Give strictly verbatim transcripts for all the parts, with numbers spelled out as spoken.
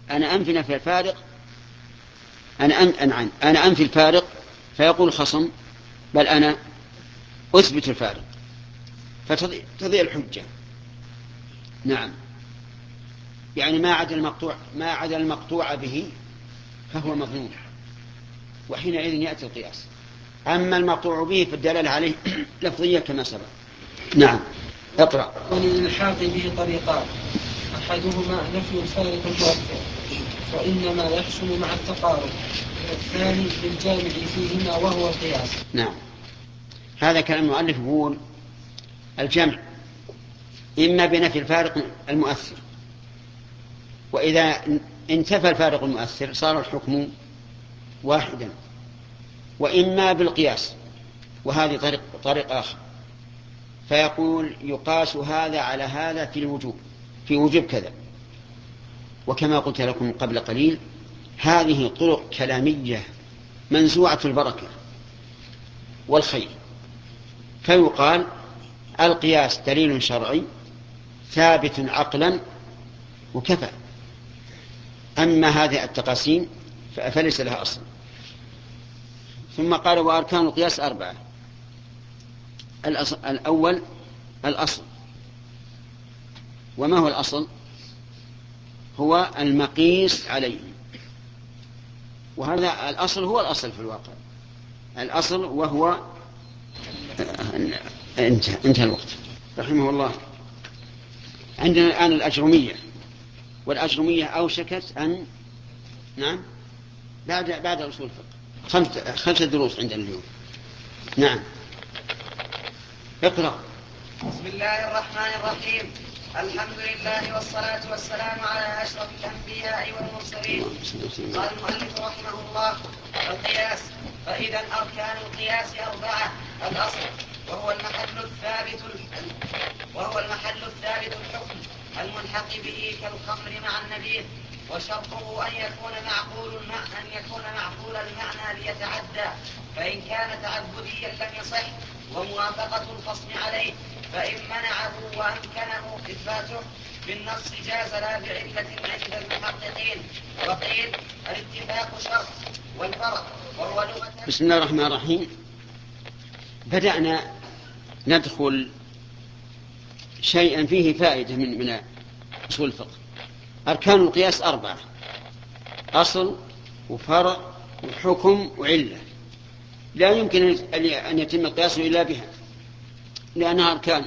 أنا أنفي نفي الفارق أنا أن أنعم أنا أنفي الفارق فيقول الخصم بل أنا أثبت الفارق فتضيع الحجة. نعم، يعني ما عدا المقطوع ما عدا المقطوع به فهو مظنون، وحينئذ يأتي القياس. أما المقطوع به فالدلالة عليه لفظية كما سبق. نعم، اقرأ. وللإلحاق به طريقان، أحدهما نفي الفارق المؤثر وإنما يحصل مع التقارب، والثاني بالجامع فيهما وهو القياس. نعم، هذا كلام المؤلف يقول الجمع إما بنفي الفارق المؤثر، وإذا انتفى الفارق المؤثر صار الحكم واحدا، وإما بالقياس، وهذه طريق, طريق آخر، فيقول يقاس هذا على هذا في الوجوب في وجوب كذا. وكما قلت لكم قبل قليل هذه طرق كلامية منزوعة البركة والخير، فيقال القياس دليل شرعي ثابت عقلا وكفى. أما هذه التقاسيم فليس لها أصل. ثم قال وأركان القياس أربعة. الأول الأصل. وما هو الأصل؟ هو المقيس عليه، وهذا الأصل هو الأصل في الواقع، الأصل وهو انتهى, انتهى الوقت رحمه الله. عندنا الآن الأجرمية، والأجرمية أوشكت أن نعم بعد بعد أصول الفقه خمسة خمسة دروس عندنا اليوم. نعم، اقرأ. بسم الله الرحمن الرحيم. الحمد لله والصلاة والسلام على أشرف الأنبياء والمرسلين. قال المؤلف رحمه الله القياس. فإذا أركان القياس أربعة: الأصل وهو المحل الثابت وهو المحل الثابت الحكم الملحق به كالخمر مع النبيذ، وشرطه أن يكون معقول أن يكون معقول المعنى ليتعدى، فإن كان تعبديا لم يصح، وموافقة الخصم عليه، فإن منعه وأمكنه إثباته بالنص جاز لا بعلة عند المحققين. وقيل الاتفاق شرط والفرق وهو لغة. بسم الله الرحمن الرحيم. بدأنا ندخل شيئا فيه فائدة من من أصول الفقه. أركان القياس أربعة: أصل وفرع وحكم وعلة. لا يمكن أن يتم القياس إلا بها لأنها أركان.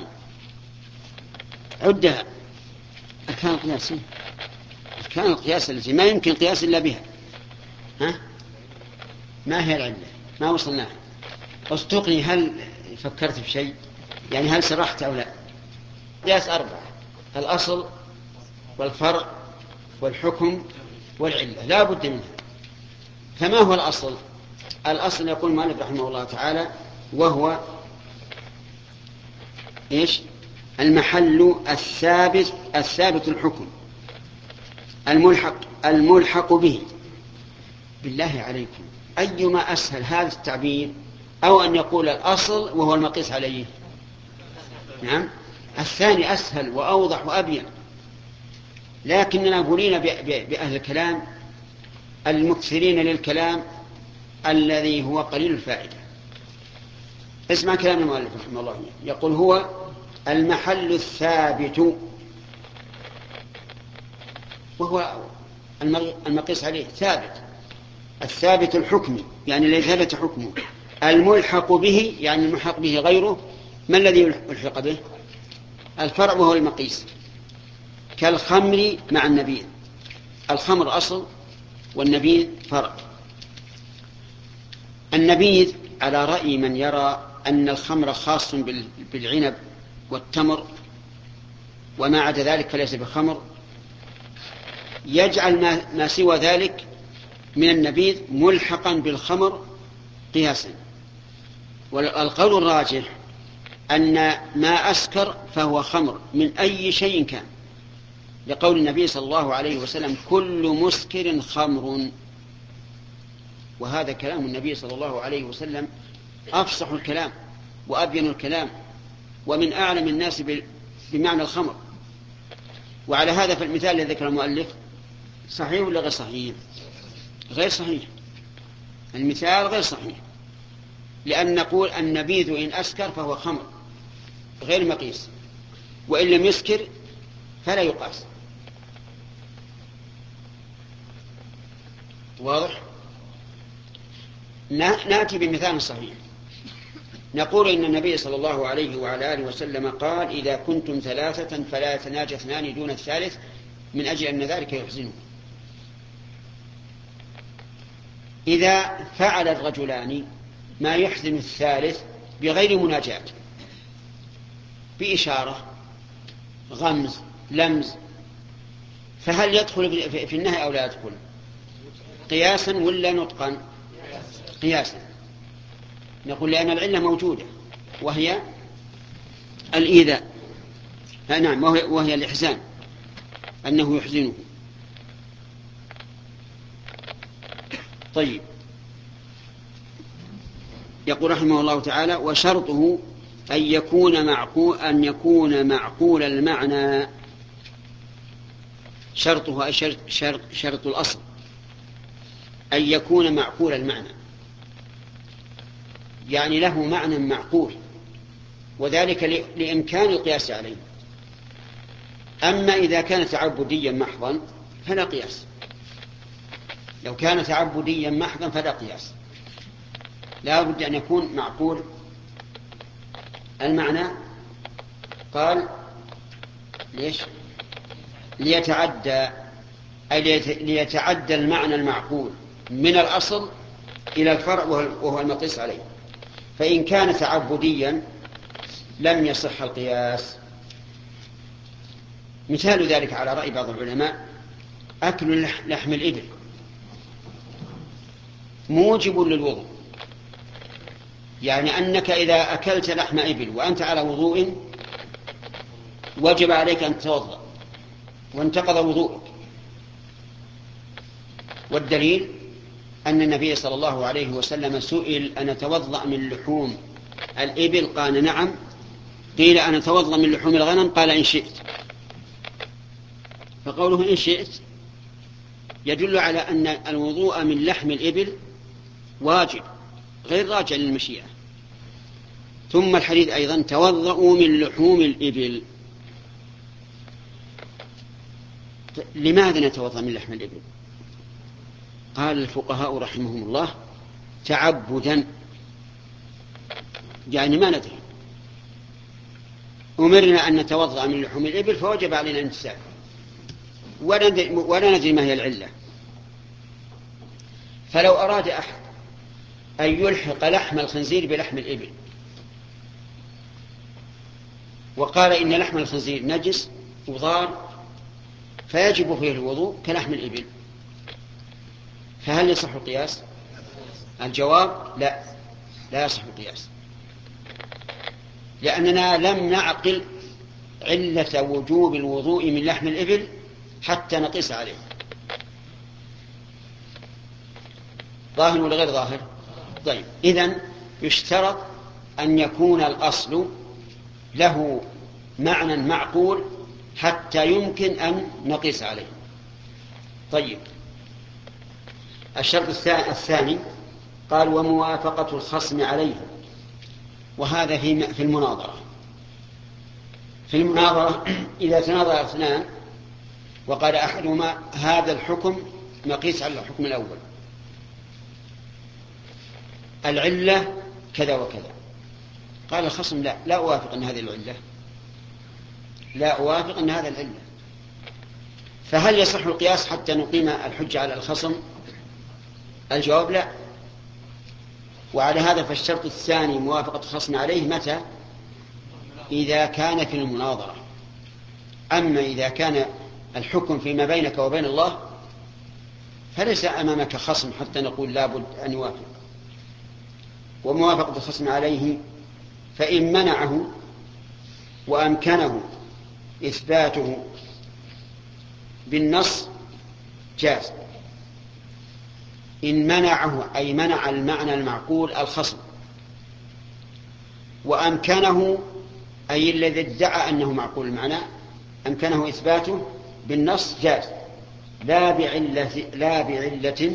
عدها أركان القياس، أركان القياس التي ما يمكن القياس إلا بها. ها؟ ما هي العلة؟ ما وصلناها. أصدقني، هل فكرت في شيء؟ يعني هل سرحت أو لا؟ قياس أربعة: الأصل والفرع والحكم والعلة، لا بد منها. فما هو الأصل؟ الأصل يقول المؤلف رحمه الله تعالى وهو إيش؟ المحل الثابت الثابت الحكم الملحق الملحق به. بالله عليكم أيما أسهل هذا التعبير أو أن يقول الأصل وهو المقيس عليه؟ نعم، الثاني أسهل وأوضح وأبين. لكننا بولينا بأهل الكلام المكثرين للكلام الذي هو قليل الفائدة. اسمع كلام المؤلف رحمه الله، يقول هو المحل الثابت، وهو المقيس عليه ثابت، الثابت الحكمي يعني الذي ثبت حكمه، الملحق به يعني الملحق به غيره. ما الذي يلحق به؟ الفرع وهو المقيس، كالخمر مع النبيذ. الخمر أصل والنبيذ فرع. النبيذ على رأي من يرى أن الخمر خاص بالعنب والتمر وما عدا ذلك فليس بخمر، يجعل ما سوى ذلك من النبيذ ملحقا بالخمر قياسا. والقول الراجح أن ما أسكر فهو خمر من أي شيء كان، لقول النبي صلى الله عليه وسلم كل مسكر خمر. وهذا كلام النبي صلى الله عليه وسلم أفصح الكلام وأبين الكلام ومن أعلم الناس بمعنى الخمر. وعلى هذا فالمثال الذي ذكر المؤلف صحيح ولا غير صحيح؟ غير صحيح، المثال غير صحيح، لأن نقول النبيذ إن أسكر فهو خمر غير مقيس، وإن لم يسكر فلا يقاس. واضح؟ نأتي بمثال صحيح، نقول إن النبي صلى الله عليه وعلى آله وسلم قال إذا كنتم ثلاثة فلا يتناجى اثنان دون الثالث من أجل أن ذلك يحزنه. إذا فعل الرجلان ما يحزن الثالث بغير مناجاة، بإشارة، غمز، لمز، فهل يدخل في النهي أو لا يدخل؟ قياسا ولا نطقا؟ قياسا. نقول لأن العلة موجودة وهي الإيذاء، نعم، وهي, وهي الإحزان، أنه يحزنه. طيب، يقول رحمه الله تعالى: وشرطه أن يكون معقول أن يكون معقول المعنى. شرطه أي شرط, شرط, شرط الأصل أن يكون معقول المعنى، يعني له معنى معقول، وذلك لإمكان القياس عليه. أما إذا كان تعبديا محضا فلا قياس. لو كان تعبديا محضا فلا قياس، لا بد أن يكون معقول المعنى. قال: ليش؟ ليتعدى، أي ليتعدى المعنى المعقول من الأصل إلى الفرع وهو المقيس عليه. فإن كان تعبديا لم يصح القياس. مثال ذلك على رأي بعض العلماء: أكل لحم الإبل موجب للوضوء، يعني أنك إذا أكلت لحم إبل وأنت على وضوء وجب عليك أن تتوضأ وانتقض وضوءك. والدليل أن النبي صلى الله عليه وسلم سئل: أن أتوضأ من لحوم الإبل؟ قال: نعم. قيل: أن أتوضأ من لحوم الغنم؟ قال: إن شئت. فقوله إن شئت يدل على أن الوضوء من لحم الإبل واجب غير راجع للمشيئة. ثم الحديث أيضا: توضأوا من لحوم الإبل. لماذا نتوضأ من لحم الإبل؟ قال الفقهاء رحمهم الله: تعبدا، يعني ما ندري، أمرنا أن نتوضأ من لحوم الإبل فوجب علينا الامتثال، ولا ندري ما هي العلة. فلو أراد أحد أن يلحق لحم الخنزير بلحم الإبل وقال إن لحم الخنزير نجس وضار فيجب فيه الوضوء كلحم الإبل، فهل يصح القياس؟ الجواب: لا، لا يصح القياس، لأننا لم نعقل علة وجوب الوضوء من لحم الإبل حتى نقيس عليه. ظاهر ولا غير ظاهر؟ طيب، إذن يشترط أن يكون الأصل له معنى معقول حتى يمكن أن نقيس عليه. طيب، الشرط الثاني قال: وموافقة الخصم عليه. وهذا في المناظرة. في المناظرة إذا تناظر اثنان وقال أحدهما: هذا الحكم نقيس على الحكم الأول، العلة كذا وكذا، قال الخصم: لا، لا أوافق أن هذه العلة، لا أوافق أن هذا العلة. فهل يصح القياس حتى نقيم الحجة على الخصم؟ الجواب: لا. وعلى هذا فالشرط الثاني موافقة الخصم عليه متى؟ إذا كان في المناظرة. أما إذا كان الحكم فيما بينك وبين الله فليس أمامك خصم حتى نقول لابد أن يوافق. وموافقة الخصم عليه فإن منعه وأمكنه إثباته بالنص جاز. إن منعه أي منع المعنى المعقول الخصم، وأمكنه أي الذي ادعى أنه معقول المعنى أمكنه إثباته بالنص جاز. لا بعلة لا بعلة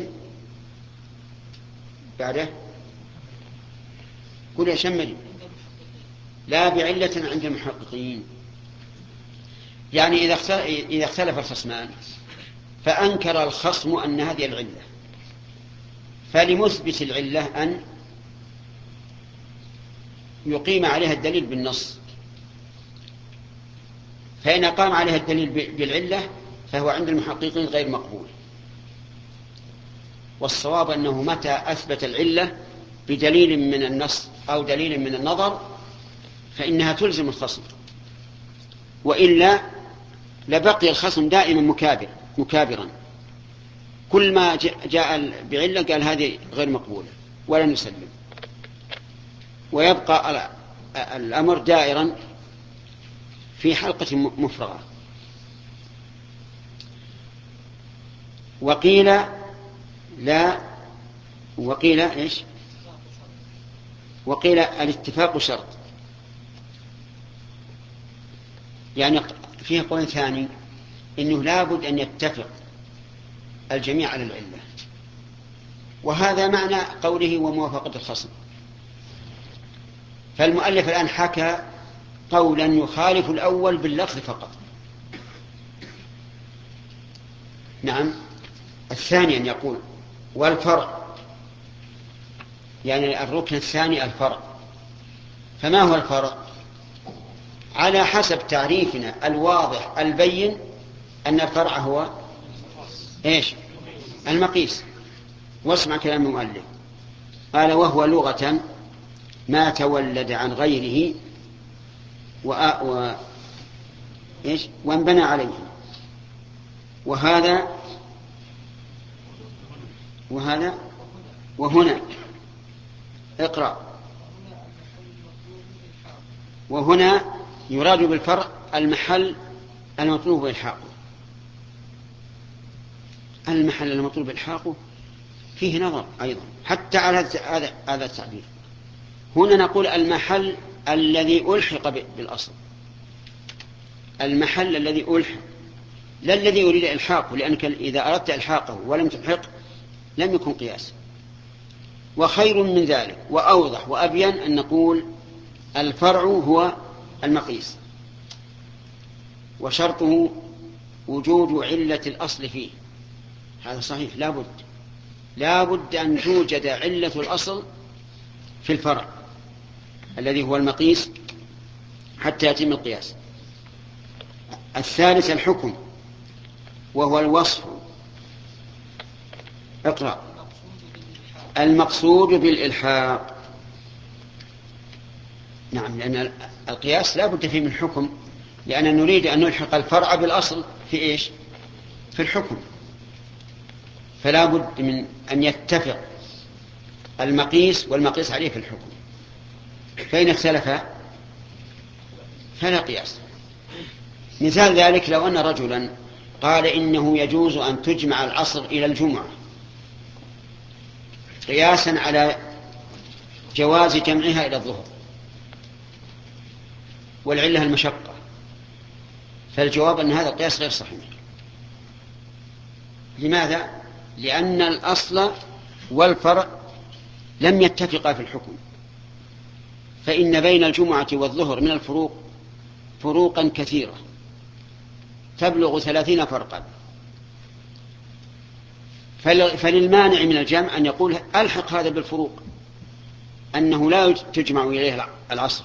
بعده قل يا شمري لا بعلة عند المحققين. يعني إذا اختلف الخصمان فأنكر الخصم أن هذه العلة، فلمثبت العلة أن يقيم عليها الدليل بالنص، فإن قام عليها الدليل بالعلة فهو عند المحققين غير مقبول. والصواب أنه متى أثبت العلة بدليل من النص أو دليل من النظر فإنها تلزم الخصم، وإلا لبقي الخصم دائما مكابر مكابرا، كل ما جاء بعلة قال هذه غير مقبولة ولا نسلم، ويبقى الأمر دائرا في حلقة مفرغة. وقيل لا وقيل إيش وقيل الاتفاق شرط، يعني فيه قول ثاني إنه لابد أن يتفق الجميع على العلة، وهذا معنى قوله وموافقة الخصم. فالمؤلف الآن حكى قولا يخالف الأول باللفظ فقط. نعم. الثاني أن يقول والفرع، يعني الركن الثاني الفرع. فما هو الفرع؟ على حسب تعريفنا الواضح البين أن الفرع هو إيش؟ المقيس. واسمع كلام المؤلف، قال وهو لغة ما تولد عن غيره و... و... إيش؟ وانبنى عليه. وهذا وهذا وهنا اقرأ. وهنا يراد بالفرع المحل المطلوب إلحاقه. المحل المطلوب إلحاقه فيه نظر أيضا حتى على هذا هذا التعبير. هنا نقول المحل الذي ألحق بالأصل، المحل الذي ألحق، لا الذي يريد إلحاقه، لأنك إذا أردت إلحاقه ولم تلحق لم يكن قياس. وخير من ذلك وأوضح وأبين أن نقول الفرع هو المقيس، وشرطه وجود علة الأصل فيه. هذا صحيح، لا بد لا بد أن توجد علة الأصل في الفرع الذي هو المقيس حتى يتم القياس. الثالث الحكم وهو الوصف. اقرأ. المقصود بالإلحاق. نعم، لأن القياس لا بد فيه من حكم، لأننا نريد أن نلحق الفرع بالأصل في إيش؟ في الحكم. فلا بد من أن يتفق المقيس والمقيس عليه في الحكم، فإن اختلف فلا قياس. مثال ذلك لو أن رجلا قال إنه يجوز أن تجمع العصر إلى الجمعة قياسا على جواز جمعها إلى الظهر والعلة المشقة، فالجواب أن هذا القياس غير صحيح. لماذا؟ لأن الأصل والفرع لم يتفقا في الحكم، فإن بين الجمعة والظهر من الفروق فروقا كثيرة تبلغ ثلاثين فرقا. فللمانع من الجمع أن يقول ألحق هذا بالفروق أنه لا تجمع إليه العصر،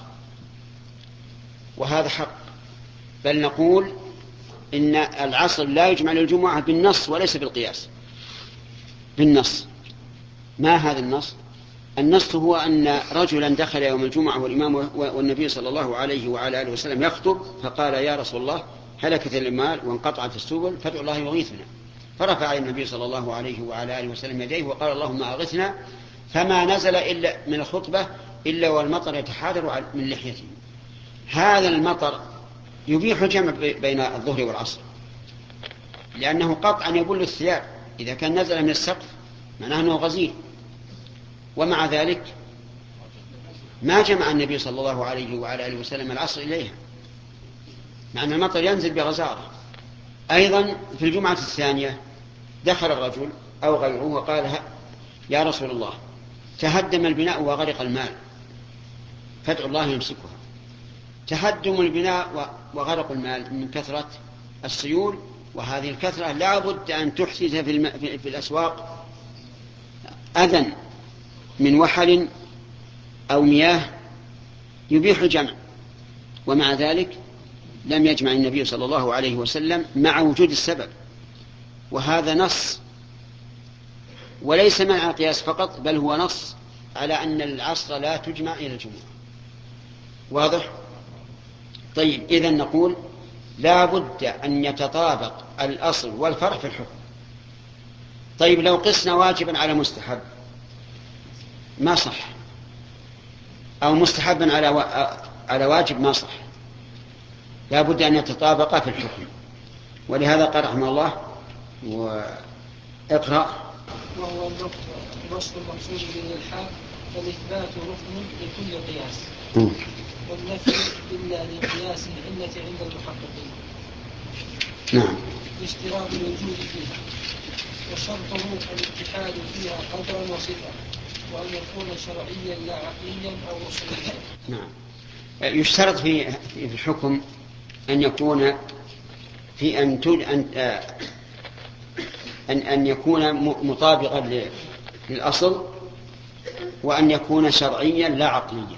وهذا حق. بل نقول إن العصر لا يجمع للجمعة بالنص وليس بالقياس، بالنص. ما هذا النص؟ النص هو أن رجلا دخل يوم الجمعة والإمام والنبي صلى الله عليه وعلى آله وسلم يخطب، فقال يا رسول الله هلكت المال وانقطعت السبل فادع الله يغيثنا. فرفع النبي صلى الله عليه وعلى آله وسلم يديه وقال اللهم أغثنا، فما نزل إلا من الخطبة إلا والمطر يتحادر من لحيته. هذا المطر يبيح الجمع بين الظهر والعصر، لأنه قطعا يبل الثياب إذا كان نزل من السقف معناه أنه غزير. ومع ذلك ما جمع النبي صلى الله عليه وعلى آله وسلم العصر إليها، مع أن المطر ينزل بغزارة. أيضا في الجمعة الثانية دخل الرجل أو غيره وقال يا رسول الله تهدم البناء وغرق المال فادعوا الله يمسكها. تهدم البناء وغرق المال من كثرة السيول، وهذه الكثرة لا بد أن تحدث في, الم... في الأسواق أذى من وحل أو مياه يبيح الجمع، ومع ذلك لم يجمع النبي صلى الله عليه وسلم مع وجود السبب، وهذا نص وليس مع القياس فقط، بل هو نص على أن العصر لا تجمع إلى الجمعة. واضح؟ طيب إذن نقول لا بد أن يتطابق الأصل والفرع في الحكم. طيب لو قسنا واجبا على مستحب ما صح، أو مستحبا على و... على واجب ما صح، لا بد أن يتطابقا في الحكم. ولهذا قال رحمه الله واقرأ وهو الوصف المقصود بالإلحاق فالإثبات ركن لكل قياس والنفي إلا لقياس العلة عند المحققين. نعم. اشتراط الوجود فيها وشرطه الاتحاد فيها قدرا وصفة، وأن يكون شرعيا لا عقليا أو أصوليا. نعم. يشترط في في الحكم أن يكون في أن أن أن أن يكون مطابقا للأصل، وأن يكون شرعيا لا عقليا.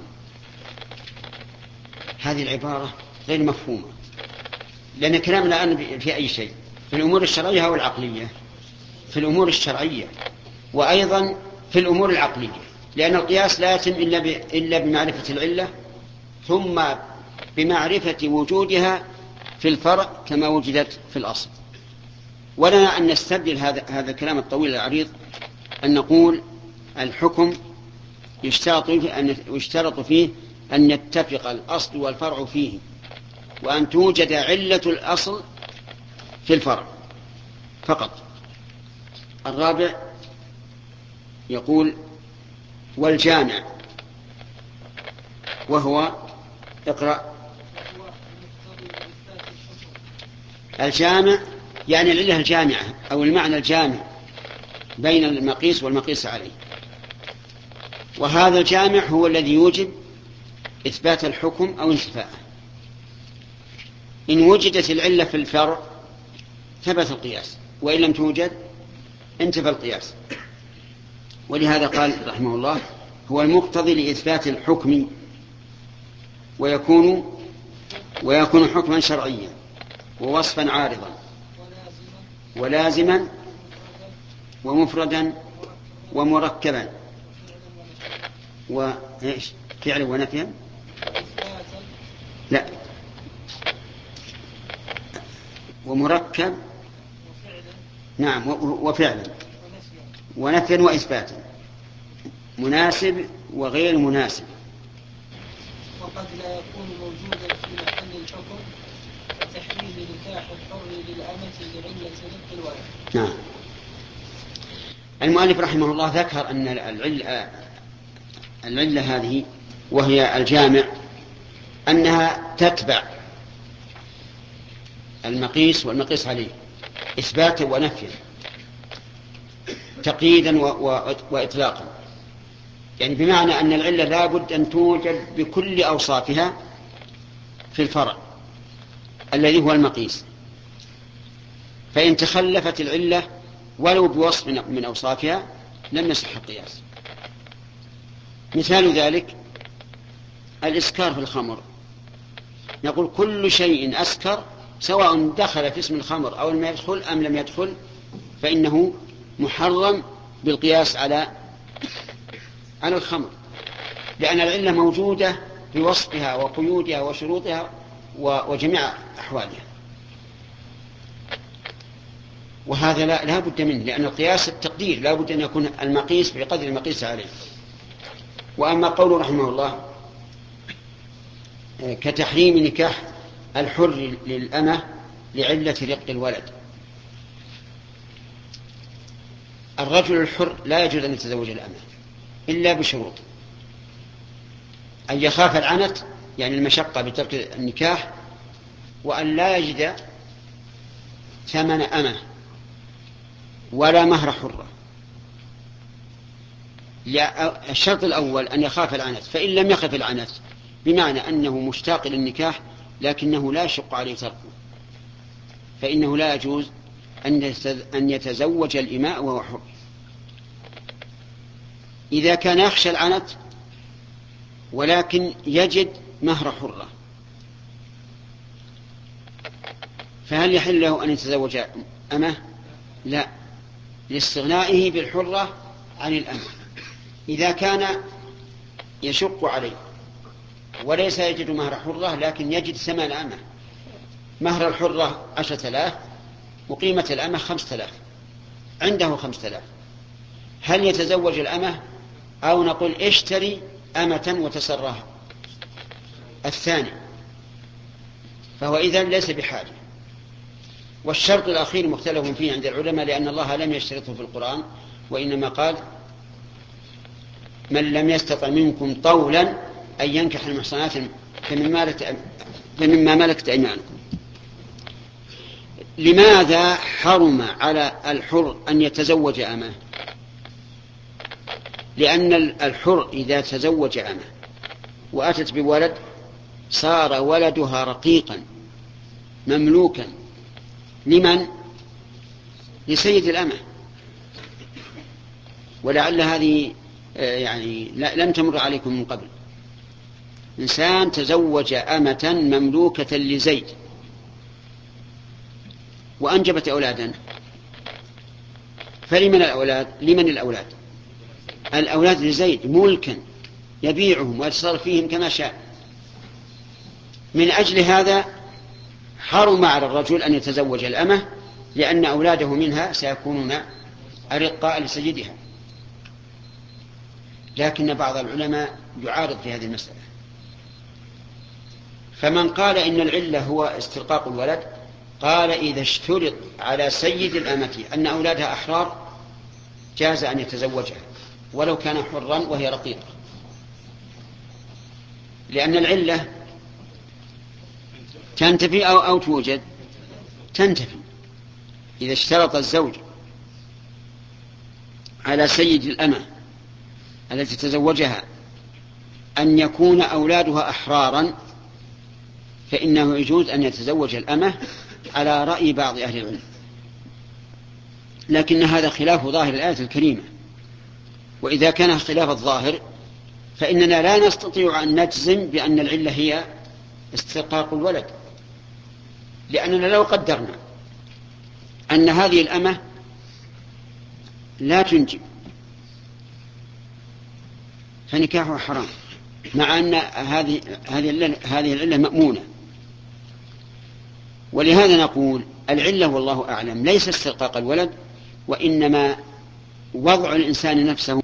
هذه العبارة غير مفهومة، لأن كلامنا الآن في أي شيء، في الأمور الشرعية أو العقلية؟ في الأمور الشرعية، وأيضا في الأمور العقلية، لأن القياس لا يتم إلا بمعرفة العلة ثم بمعرفة وجودها في الفرع كما وجدت في الأصل. ولنا أن نستبدل هذا هذا الكلام الطويل العريض أن نقول الحكم يشترط فيه أن يشترط فيه أن يتفق الأصل والفرع فيه، وأن توجد علة الأصل في الفرع فقط. الرابع يقول والجامع وهو اقرأ. الجامع يعني العلة الجامعة أو المعنى الجامع بين المقيس والمقيس عليه، وهذا الجامع هو الذي يوجب إثبات الحكم أو انتفاءه. إن وجدت العلة في الفرع ثبت القياس، وإن لم توجد انتفى القياس. ولهذا قال رحمه الله هو المقتضي لإثبات الحكم، ويكون ويكون حكما شرعيا ووصفا عارضا ولازما ومفردا ومركبا وإيش فعلا ونفيا. لا، ومركب نعم وفعلا ونفيا وإثباتا، مناسب وغير مناسب. وقد لا يكون موجودا في محل الحكم كتحريم نكاح الحر للأمة لعلة رق الولد. نعم. المؤلف رحمه الله ذكر أن العلة, العلة هذه وهي الجامع أنها تتبع المقيس والمقيس عليه إثباتا ونفيا، تقييدا وإطلاقا، يعني بمعنى أن العلة لا بد أن توجد بكل أوصافها في الفرع الذي هو المقيس، فإن تخلفت العلة ولو بوصف من أوصافها لم يصح القياس. مثال ذلك الإسكار في الخمر، نقول كل شيء أسكر سواء دخل في اسم الخمر أو لم يدخل أم لم يدخل فإنه محرم بالقياس على على الخمر، لأن العلة موجودة بوصفها وقيودها وشروطها وجميع أحوالها. وهذا لا, لا بد منه، لأن القياس التقدير لا بد أن يكون المقيس بقدر المقيس عليه. وأما قول رحمه الله كتحريم نكاح الحر للأمة لعلة رق الولد، الرجل الحر لا يجوز أن يتزوج الأمة إلا بشروط: أن يخاف العنت يعني المشقة بترك النكاح، وأن لا يجد ثمن أمة، ولا مهر حرة. الشرط الأول أن يخاف العنت، فإن لم يخف العنت بمعنى أنه مشتاق للنكاح لكنه لا يشق عليه تركه، فإنه لا يجوز أن يتزوج الإماء وهو حر. إذا كان يخشى العنت ولكن يجد مهر حرة، فهل يحل له أن يتزوج أمه؟ لا، لاستغنائه بالحرة عن الأمة. إذا كان يشق عليه وليس يجد مهر حرة لكن يجد ثمن أمة، مهر الحرة عشرة آلاف وقيمة الأمة خمسة آلاف، عنده خمسة آلاف، هل يتزوج الأمة أو نقول اشتري أمة وتسرها؟ الثاني، فهو إذن ليس بحاجة. والشرط الأخير مختلف فيه عند العلماء، لأن الله لم يشترطه في القرآن، وإنما قال من لم يستطع منكم طولا أن ينكح المحصنات فمما ملكت أيمانكم. لماذا حرم على الحر أن يتزوج أمه؟ لأن الحر إذا تزوج أمه وأتت بولد صار ولدها رقيقا مملوكا لمن؟ لسيد الأمة. ولعل هذه يعني لم تمر عليكم من قبل. إنسان تزوج أمة مملوكة لزيد وأنجبت أولادا، فلمن الأولاد؟ لمن الأولاد؟ الأولاد لزيد ملكا يبيعهم ويتصرف فيهم كما شاء. من أجل هذا حرم على الرجل أن يتزوج الأمة، لأن أولاده منها سيكونون أرقاء لسيدها. لكن بعض العلماء يعارض في هذه المسألة، فمن قال إن العلة هو استرقاق الولد قال إذا اشترط على سيد الأمة أن أولادها أحرار جاز أن يتزوجها ولو كان حرا وهي رقيقة، لأن العلة تنتفي أو, أو توجد، تنتفي. إذا اشترط الزوج على سيد الأمة التي تزوجها أن يكون أولادها أحرارا فإنه يجوز أن يتزوج الأمة على رأي بعض أهل العلم، لكن هذا خلاف ظاهر الآية الكريمة. وإذا كان خلاف الظاهر فإننا لا نستطيع أن نجزم بأن العلة هي استرقاق الولد، لأننا لو قدرنا أن هذه الأمة لا تنجب فنكاحها حرام، مع أن هذه هذه العلة مأمونة. ولهذا نقول العلة والله أعلم ليس استرقاق الولد، وإنما وضع الإنسان نفسه،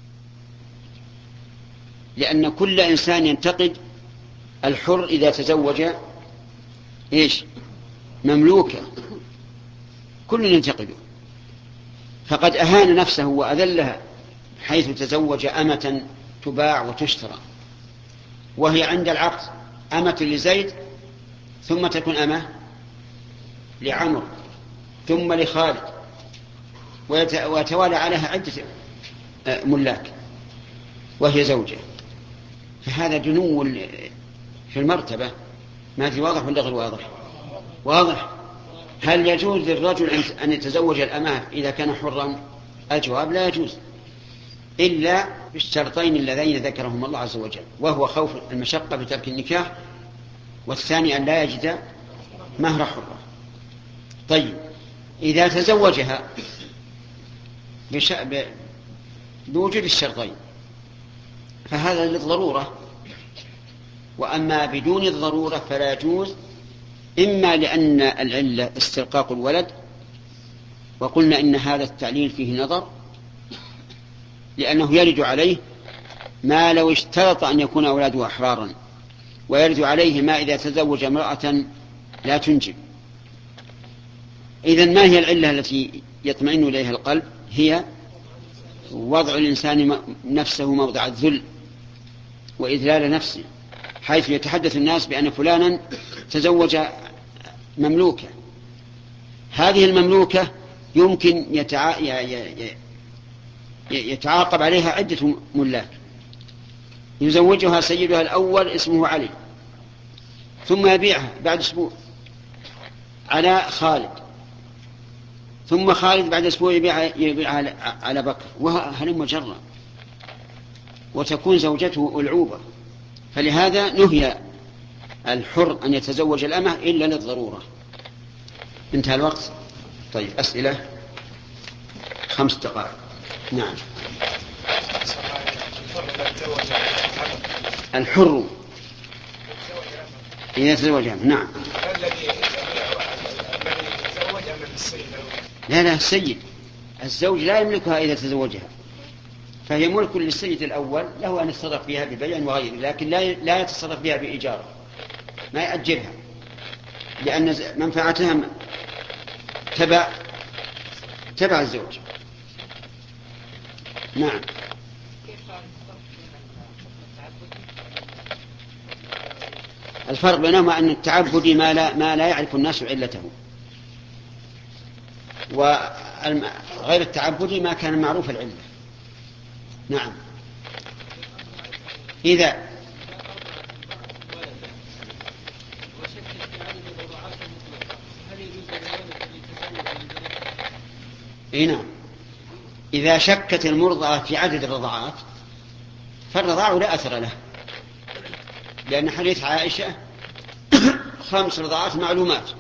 لأن كل إنسان ينتقد الحر إذا تزوج إيش؟ مملوكة، كل ينتقده، فقد أهان نفسه وأذلها حيث تزوج أمة تباع وتشترى، وهي عند العقد أمة لزيد ثم تكون أمة لعمر ثم لخالد، ويتوالى عليها عدة ملاك وهي زوجة، فهذا دنو في المرتبة. ما في واضح ولا غير واضح؟ واضح. هل يجوز للرجل أن يتزوج الأمة إذا كان حرا؟ الجواب لا يجوز، إلا بالشرطين اللذين ذكرهم الله عز وجل، وهو خوف المشقة بترك النكاح، والثاني أن لا يجد مهر حرة. طيب إذا تزوجها بش... ب... بوجود الشرطين فهذا للضرورة، وأما بدون الضرورة فلا يجوز، إما لأن العلة استرقاق الولد، وقلنا إن هذا التعليل فيه نظر، لأنه يرد عليه ما لو اشترط أن يكون أولاده أحرارا، ويرد عليه ما إذا تزوج امرأة لا تنجب. إذن ما هي العلة التي يطمئن إليها القلب؟ هي وضع الإنسان نفسه موضع الذل وإذلال نفسه، حيث يتحدث الناس بأن فلانا تزوج مملوكة، هذه المملوكة يمكن يتع... يتعاقب عليها عدة ملاك، يزوجها سيدها الأول اسمه علي، ثم يبيعها بعد أسبوع على خالد، ثم خالد بعد أسبوع يبيعها, يبيعها على بكر، وهلم جرا، وتكون زوجته ألعوبة. فلهذا نهي الحر أن يتزوج الأمة إلا للضرورة. انتهى الوقت. طيب أسئلة. خمس دقائق. نعم. الحر إذا تزوج أمة. نعم. لا لا السيد، الزوج لا يملكها إذا تزوجها، فهي ملك للسيد الأول، له أن يتصرف بها ببيع وغيره، لكن لا يتصرف بها بإيجار، ما يأجرها، لأن منفعتها تبع تبع الزوج. نعم. الفرق بينهما أن التعبدي ما لا, ما لا يعرف الناس علته، وغير التعبدي ما كان معروف العلة. نعم. إذا إيه نعم. إذا شكت المرضعة في عدد الرضعات فالرضاع لا أثر له، لأن حديث عائشة خمس رضعات معلومات،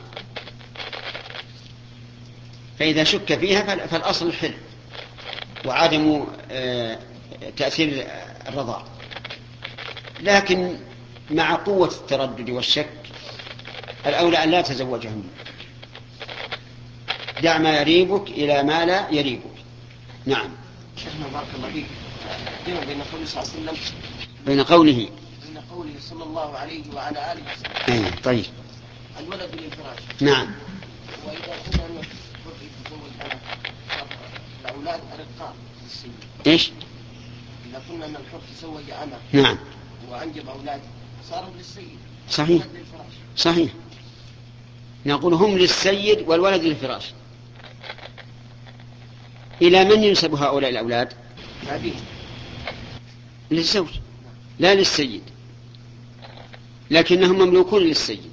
فإذا شك فيها فالأصل الحل وعدم تأثير الرضاع. لكن مع قوة التردد والشك الأولى أن لا تزوجها منه، دع ما يريبك إلى ما لا يريبك. نعم. شيخنا بارك الله فيك، بين بين قوله صلى الله عليه وسلم بين قوله بين قوله صلى الله عليه وعلى آله وسلم أي طيب الولد للفراش. نعم. وإذا كنا نتزوج أنا الأولاد أرقاء للسيد. إيش؟ إذا كنا أن الحر تزوج أنا نعم وأنجب أولاد صاروا للسيد. صحيح صحيح، نقول هم للسيد والولد للفراش. إلى من ينسب هؤلاء الأولاد؟ للزوج لا للسيد، لكنهم مملوكون للسيد.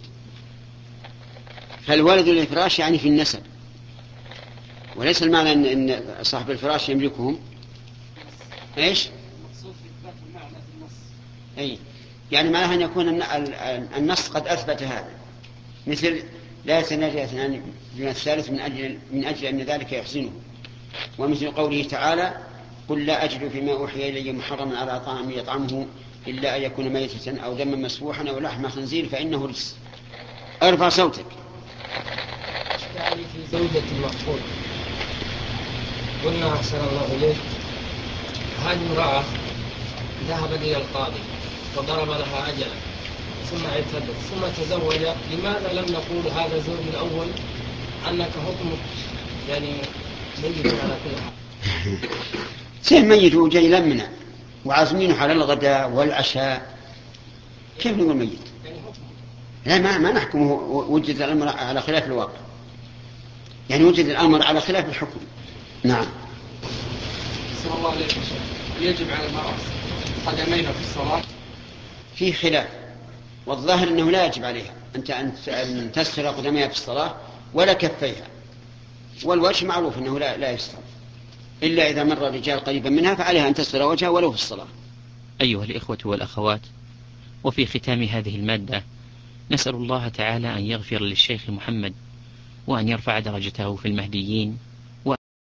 فالولد للفراش يعني في النسب، وليس المعنى أن صاحب الفراش يملكهم. إيش؟ أي يعني معناها أن يكون النص قد أثبت هذا، مثل لا يتناجى اثنان دون الثالث من أجل, من أجل أن ذلك يحزنه، ومثل قوله تعالى قل لا أجد فيما أوحي إلي محرما على طعام يطعمه إلا أن يكون ميتة أو دما مسفوحا أو لحم خنزير فإنه رجس. ارفع صوتك. يعني في زوجة المقصود قلنا أحسن الله إليك هذه امرأة ذهبت إلى القاضي وضرب لها أجلا ثم اعتدت ثم تزوج، لماذا لم نقول هذا زوج الأول أنك حكمك يعني ميت على كل حال؟ سير ميت وجاي لمنا وعازمينه على الغداء والعشاء، كيف نقول ميت؟ لا ما, ما نحكمه وجد الأمر على خلاف الواقع، يعني وجد الأمر على خلاف الحكم. نعم. صلى الله عليه وسلم يجب على المرأة قدميها في الصلاة؟ في خلاف، والظاهر أنه لا يجب عليها أن تسخر قدميها في الصلاة ولا كفيها، والوجه معروف أنه لا, لا يستر إلا إذا مر رجال قريبا منها فعليها أن تسخر وجهها ولو في الصلاة. أيها الإخوة والأخوات، وفي ختام هذه المادة نسأل الله تعالى أن يغفر للشيخ محمد وأن يرفع درجته في المهديين